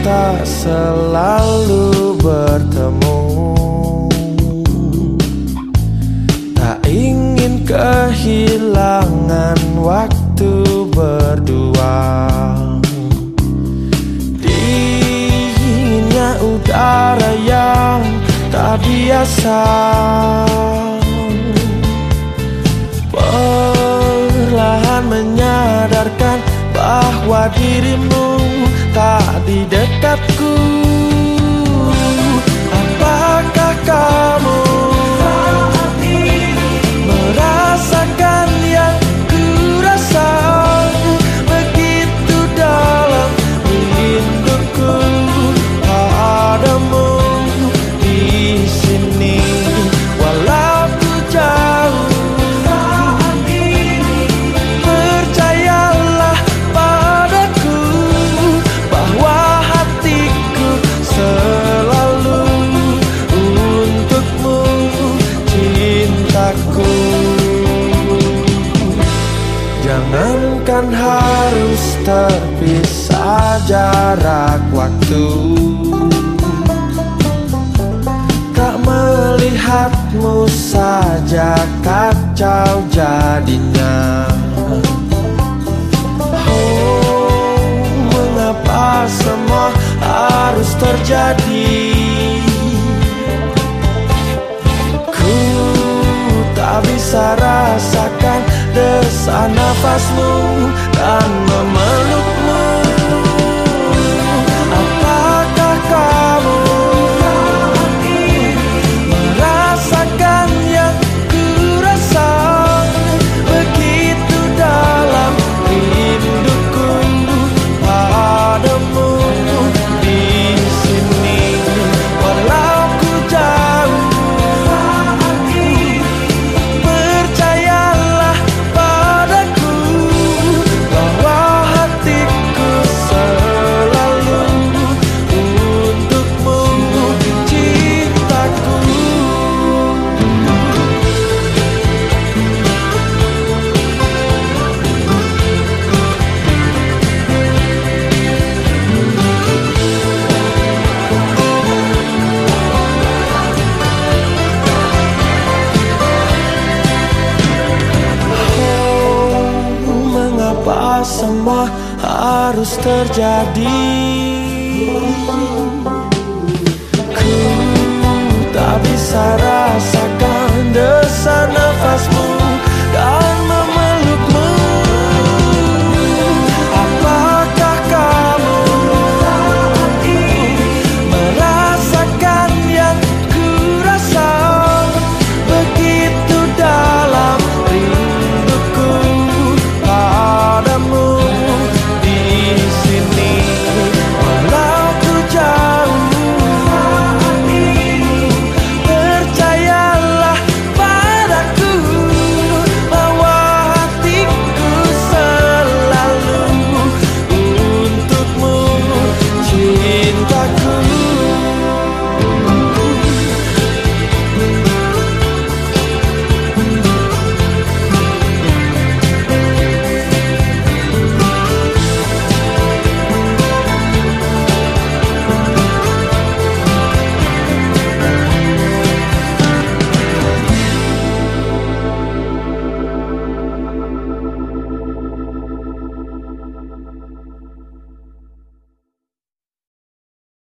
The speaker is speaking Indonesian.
tak selalu bertemu. Tak ingin kehilangan waktu berdua. Dinginnya udara yang tak biasa, perlahan menyadarkan bahwa dirimu tak di dekatku. Apakah kamu merasakan yang kurasa begitu dalam rinduku padamu di sini, walau ku jauh. Percayalah padaku bahwa hatiku selalu untukmu, cintaku. Jangankan harus terpisah jarak waktu, tak melihatmu saja kacau jadinya. Oh, mengapa semua harus terjadi? Ku tak bisa rasakan desak nafasmu dan memelukmu. Apakah kamu merasakan yang kurasa begitu dalam rinduku padamu di sini, walau ku jauh. Percayalah padaku bahwa hatiku selalu untukmu, cintaku. Mengapa semua harus terjadi? Ku tak bisa rasakan